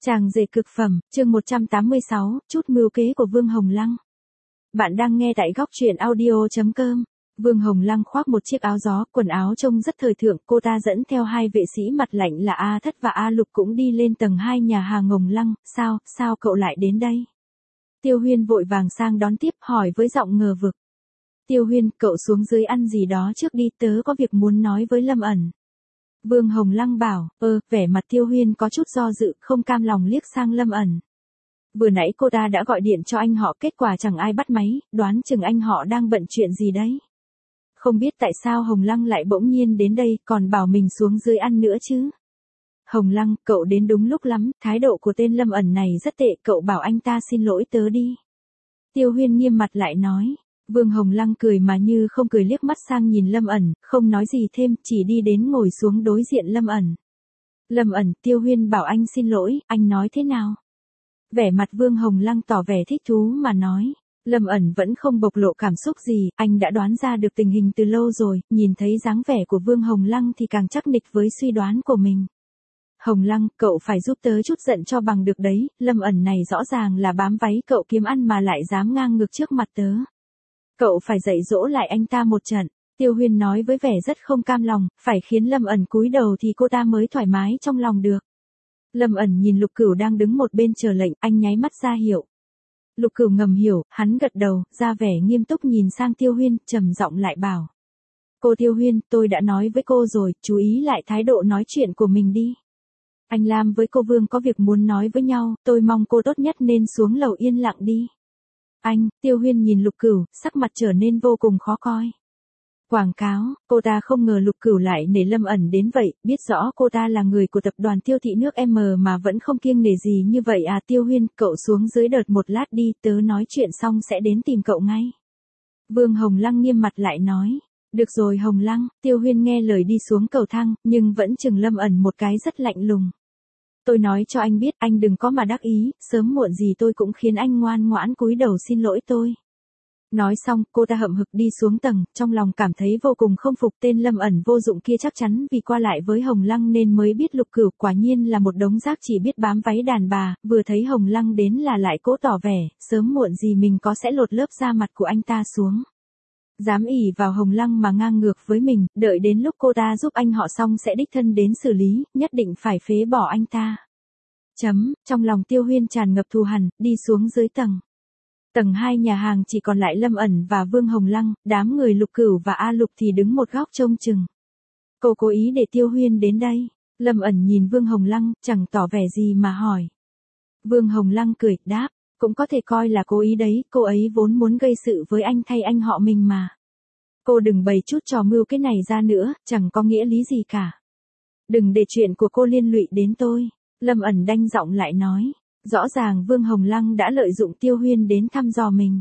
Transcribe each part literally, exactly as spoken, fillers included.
Chàng rể cực phẩm, chương một trăm tám mươi sáu, chút mưu kế của Vương Hồng Lăng. Bạn đang nghe tại góc truyện audio chấm com. Vương Hồng Lăng khoác một chiếc áo gió, quần áo trông rất thời thượng, cô ta dẫn theo hai vệ sĩ mặt lạnh là A Thất và A Lục cũng đi lên tầng hai nhà hàng Hồng Lăng. Sao, sao cậu lại đến đây? Tiêu Huyên vội vàng sang đón tiếp, hỏi với giọng ngờ vực. Tiêu Huyên, cậu xuống dưới ăn gì đó trước đi, tớ có việc muốn nói với Lâm ẩn. Vương Hồng Lăng bảo, ơ, vẻ mặt Tiêu Huyên có chút do dự, không cam lòng liếc sang Lâm ẩn. Vừa nãy cô ta đã gọi điện cho anh họ, kết quả chẳng ai bắt máy, đoán chừng anh họ đang bận chuyện gì đấy. Không biết tại sao Hồng Lăng lại bỗng nhiên đến đây, còn bảo mình xuống dưới ăn nữa chứ. Hồng Lăng, cậu đến đúng lúc lắm, thái độ của tên Lâm ẩn này rất tệ, cậu bảo anh ta xin lỗi tớ đi. Tiêu Huyên nghiêm mặt lại nói. Vương Hồng Lăng cười mà như không cười, liếc mắt sang nhìn Lâm ẩn, không nói gì thêm, chỉ đi đến ngồi xuống đối diện Lâm ẩn. Lâm ẩn, Tiêu Huyên bảo anh xin lỗi, anh nói thế nào? Vẻ mặt Vương Hồng Lăng tỏ vẻ thích thú mà nói. Lâm ẩn vẫn không bộc lộ cảm xúc gì, anh đã đoán ra được tình hình từ lâu rồi, nhìn thấy dáng vẻ của Vương Hồng Lăng thì càng chắc nịch với suy đoán của mình. Hồng Lăng, cậu phải giúp tớ chút giận cho bằng được đấy, Lâm ẩn này rõ ràng là bám váy cậu kiếm ăn mà lại dám ngang ngược trước mặt tớ. Cậu phải dạy dỗ lại anh ta một trận, Tiêu Huyên nói với vẻ rất không cam lòng, phải khiến Lâm ẩn cúi đầu thì cô ta mới thoải mái trong lòng được. Lâm ẩn nhìn Lục Cửu đang đứng một bên chờ lệnh, anh nháy mắt ra hiệu. Lục Cửu ngầm hiểu, hắn gật đầu, ra vẻ nghiêm túc nhìn sang Tiêu Huyên, trầm giọng lại bảo. Cô Tiêu Huyên, tôi đã nói với cô rồi, chú ý lại thái độ nói chuyện của mình đi. Anh Lam với cô Vương có việc muốn nói với nhau, tôi mong cô tốt nhất nên xuống lầu yên lặng đi. Anh, Tiêu Huyên nhìn Lục Cửu, sắc mặt trở nên vô cùng khó coi. Quảng cáo, cô ta không ngờ Lục Cửu lại nể Lâm ẩn đến vậy, biết rõ cô ta là người của tập đoàn Tiêu thị nước M mà vẫn không kiêng nể gì như vậy à. Tiêu Huyên, cậu xuống dưới đợt một lát đi, tớ nói chuyện xong sẽ đến tìm cậu ngay. Vương Hồng Lăng nghiêm mặt lại nói. Được rồi Hồng Lăng, Tiêu Huyên nghe lời đi xuống cầu thang, nhưng vẫn chừng Lâm ẩn một cái rất lạnh lùng. Tôi nói cho anh biết, anh đừng có mà đắc ý, sớm muộn gì tôi cũng khiến anh ngoan ngoãn cúi đầu xin lỗi tôi. Nói xong, cô ta hậm hực đi xuống tầng, trong lòng cảm thấy vô cùng không phục, tên Lâm ẩn vô dụng kia chắc chắn vì qua lại với Hồng Lăng nên mới biết Lục Cửu quả nhiên là một đống rác chỉ biết bám váy đàn bà, vừa thấy Hồng Lăng đến là lại cố tỏ vẻ, sớm muộn gì mình có sẽ lột lớp da mặt của anh ta xuống. Dám ỉ vào Hồng Lăng mà ngang ngược với mình, đợi đến lúc cô ta giúp anh họ xong sẽ đích thân đến xử lý, nhất định phải phế bỏ anh ta. Chấm, trong lòng Tiêu Huyên tràn ngập thù hằn, đi xuống dưới tầng. Tầng hai nhà hàng chỉ còn lại Lâm ẩn và Vương Hồng Lăng, đám người Lục Cửu và A Lục thì đứng một góc trông chừng. Cô cố ý để Tiêu Huyên đến đây. Lâm ẩn nhìn Vương Hồng Lăng, chẳng tỏ vẻ gì mà hỏi. Vương Hồng Lăng cười, đáp. Cũng có thể coi là cố ý đấy, cô ấy vốn muốn gây sự với anh thay anh họ mình mà. Cô đừng bày chút trò mưu cái này ra nữa, chẳng có nghĩa lý gì cả. Đừng để chuyện của cô liên lụy đến tôi, Lâm ẩn đanh giọng lại nói. Rõ ràng Vương Hồng Lăng đã lợi dụng Tiêu Huyên đến thăm dò mình.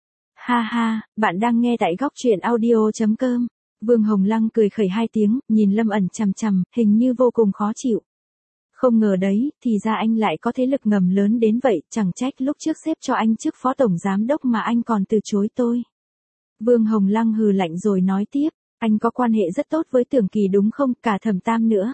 Ha ha, bạn đang nghe tại góc truyện audio chấm com. Vương Hồng Lăng cười khẩy hai tiếng, nhìn Lâm ẩn chằm chằm, hình như vô cùng khó chịu. Không ngờ đấy, thì ra anh lại có thế lực ngầm lớn đến vậy, chẳng trách lúc trước xếp cho anh chức phó tổng giám đốc mà anh còn từ chối tôi. Vương Hồng Lăng hừ lạnh rồi nói tiếp, anh có quan hệ rất tốt với Tưởng Kỳ đúng không, cả Thẩm Tam nữa.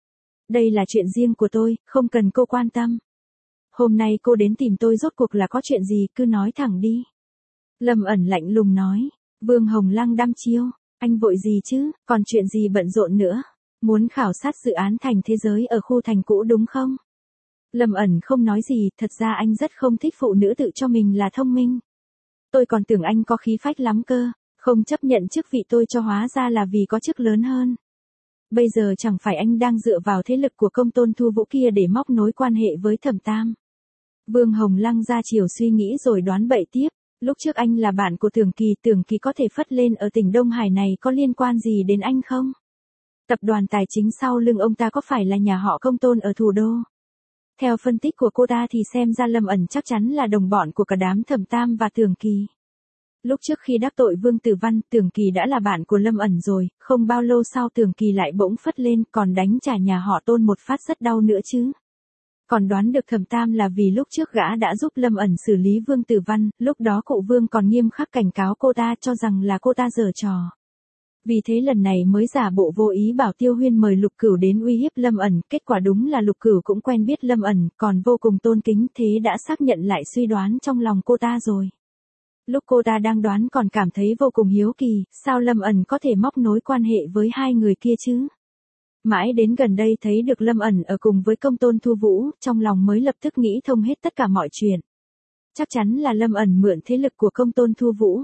Đây là chuyện riêng của tôi, không cần cô quan tâm. Hôm nay cô đến tìm tôi rốt cuộc là có chuyện gì, cứ nói thẳng đi. Lâm ẩn lạnh lùng nói, Vương Hồng Lăng đăm chiêu, anh vội gì chứ, còn chuyện gì bận rộn nữa. Muốn khảo sát dự án thành thế giới ở khu thành cũ đúng không? Lâm ẩn không nói gì, thật ra anh rất không thích phụ nữ tự cho mình là thông minh. Tôi còn tưởng anh có khí phách lắm cơ, không chấp nhận chức vị tôi cho hóa ra là vì có chức lớn hơn. Bây giờ chẳng phải anh đang dựa vào thế lực của Công Tôn Thu Vũ kia để móc nối quan hệ với Thẩm Tam. Vương Hồng Lăng ra chiều suy nghĩ rồi đoán bậy tiếp, lúc trước anh là bạn của Tưởng Kỳ, Tưởng Kỳ có thể phất lên ở tỉnh Đông Hải này có liên quan gì đến anh không? Tập đoàn tài chính sau lưng ông ta có phải là nhà họ Công Tôn ở thủ đô? Theo phân tích của cô ta thì xem ra Lâm ẩn chắc chắn là đồng bọn của cả đám Thẩm Tam và Tưởng Kỳ. Lúc trước khi đắc tội Vương Tử Văn, Tưởng Kỳ đã là bạn của Lâm ẩn rồi, không bao lâu sau Tưởng Kỳ lại bỗng phất lên, còn đánh trả nhà họ Tôn một phát rất đau nữa chứ. Còn đoán được Thẩm Tam là vì lúc trước gã đã giúp Lâm ẩn xử lý Vương Tử Văn, lúc đó cụ Vương còn nghiêm khắc cảnh cáo cô ta cho rằng là cô ta giở trò. Vì thế lần này mới giả bộ vô ý bảo Tiêu Huyên mời Lục Cửu đến uy hiếp Lâm ẩn, kết quả đúng là Lục Cửu cũng quen biết Lâm ẩn, còn vô cùng tôn kính, thế đã xác nhận lại suy đoán trong lòng cô ta rồi. Lúc cô ta đang đoán còn cảm thấy vô cùng hiếu kỳ, sao Lâm ẩn có thể móc nối quan hệ với hai người kia chứ? Mãi đến gần đây thấy được Lâm ẩn ở cùng với Công Tôn Thu Vũ, trong lòng mới lập tức nghĩ thông hết tất cả mọi chuyện. Chắc chắn là Lâm ẩn mượn thế lực của Công Tôn Thu Vũ.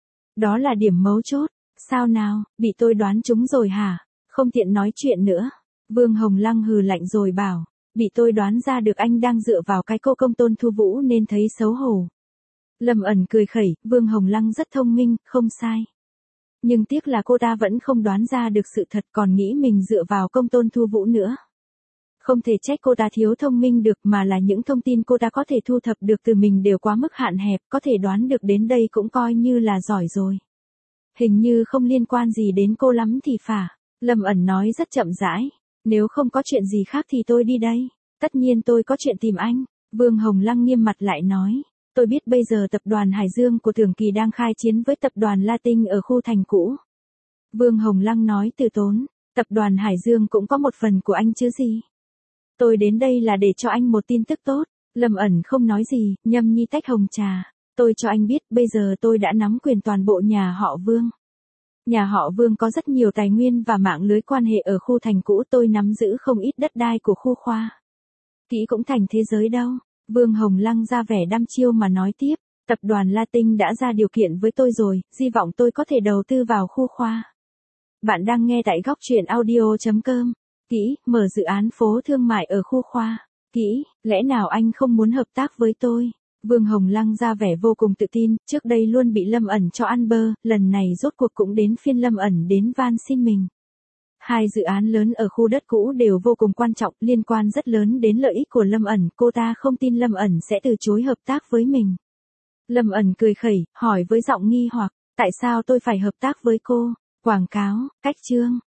Đó là điểm mấu chốt. Sao nào, bị tôi đoán trúng rồi hả? Không tiện nói chuyện nữa. Vương Hồng Lăng hừ lạnh rồi bảo, bị tôi đoán ra được anh đang dựa vào cái cô Công Tôn Thu Vũ nên thấy xấu hổ. Lâm ẩn cười khẩy, Vương Hồng Lăng rất thông minh, không sai. Nhưng tiếc là cô ta vẫn không đoán ra được sự thật, còn nghĩ mình dựa vào Công Tôn Thu Vũ nữa. Không thể trách cô ta thiếu thông minh được, mà là những thông tin cô ta có thể thu thập được từ mình đều quá mức hạn hẹp, có thể đoán được đến đây cũng coi như là giỏi rồi. Hình như không liên quan gì đến cô lắm thì phải. Lâm ẩn nói rất chậm rãi. Nếu không có chuyện gì khác thì tôi đi đây. Tất nhiên tôi có chuyện tìm anh. Vương Hồng Lăng nghiêm mặt lại nói. Tôi biết bây giờ tập đoàn Hải Dương của Thường Kỳ đang khai chiến với tập đoàn La Tinh ở khu thành cũ. Vương Hồng Lăng nói từ tốn. Tập đoàn Hải Dương cũng có một phần của anh chứ gì. Tôi đến đây là để cho anh một tin tức tốt. Lâm ẩn không nói gì, nhâm nhi tách hồng trà. Tôi cho anh biết bây giờ tôi đã nắm quyền toàn bộ nhà họ Vương. Nhà họ Vương có rất nhiều tài nguyên và mạng lưới quan hệ ở khu thành cũ, tôi nắm giữ không ít đất đai của khu khoa. Kỹ cũng thành thế giới đâu. Vương Hồng Lăng ra vẻ đăm chiêu mà nói tiếp, tập đoàn La Tinh đã ra điều kiện với tôi rồi, hy vọng tôi có thể đầu tư vào khu khoa. Bạn đang nghe tại góc truyện audio chấm com. Kỹ, mở dự án phố thương mại ở khu khoa. Kỹ, lẽ nào anh không muốn hợp tác với tôi? Vương Hồng Lăng ra vẻ vô cùng tự tin, trước đây luôn bị Lâm ẩn cho ăn bơ, lần này rốt cuộc cũng đến phiên Lâm ẩn đến van xin mình. Hai dự án lớn ở khu đất cũ đều vô cùng quan trọng, liên quan rất lớn đến lợi ích của Lâm ẩn, cô ta không tin Lâm ẩn sẽ từ chối hợp tác với mình. Lâm ẩn cười khẩy, hỏi với giọng nghi hoặc, tại sao tôi phải hợp tác với cô? Quảng cáo, cách chương.